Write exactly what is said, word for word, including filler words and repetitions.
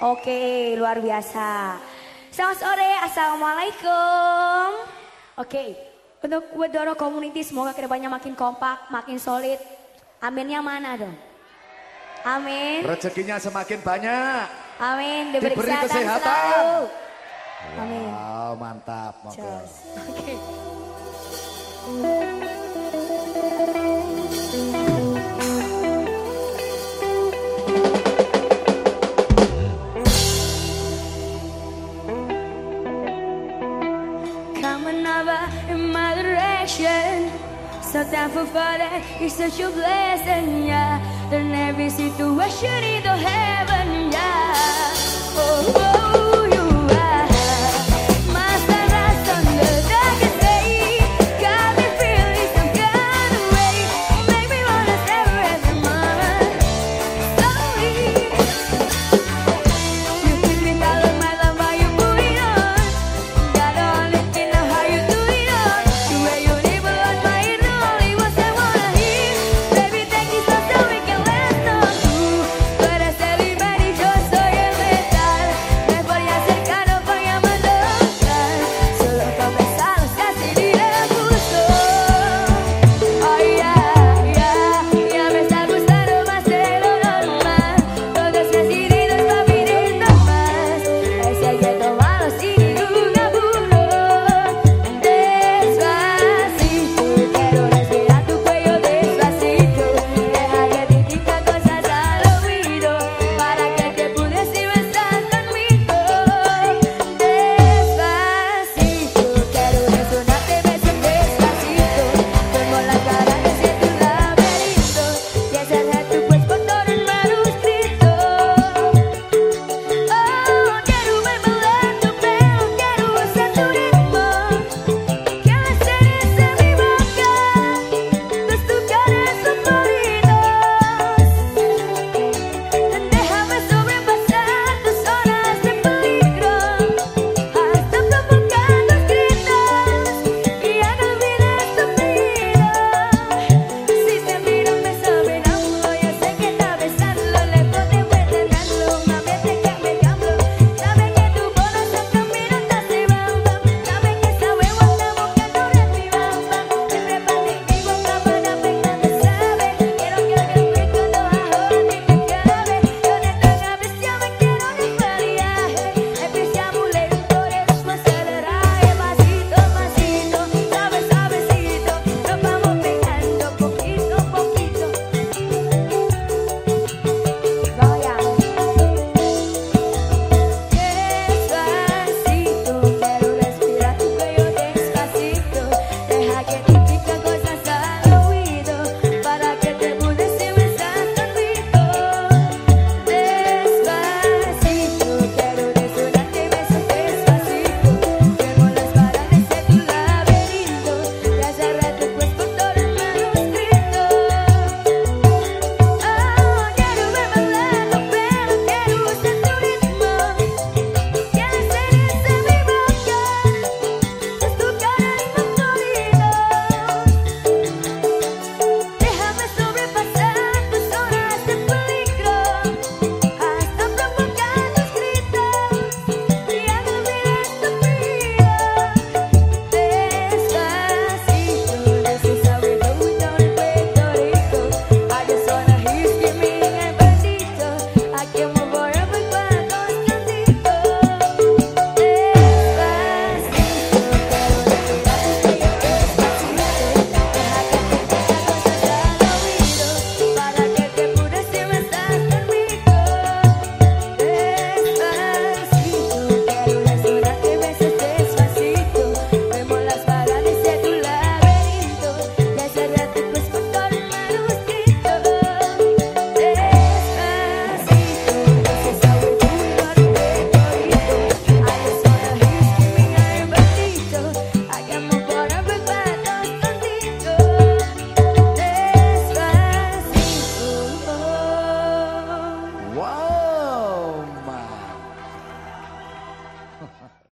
Oke, luar biasa. Selamat sore, assalamualaikum. Oke, untuk Wedoro Community semoga kedepannya makin kompak, makin solid. Aminnya mana dong? Amin. Rezekinya semakin banyak. Amin, diberi, Diberi kesehatan, kesehatan. selalu. Amin. Wow, mantap. Oke. Oke. Coming over in my direction, so thankful for that. It's such a blessing, yeah. In every situation, either heaven.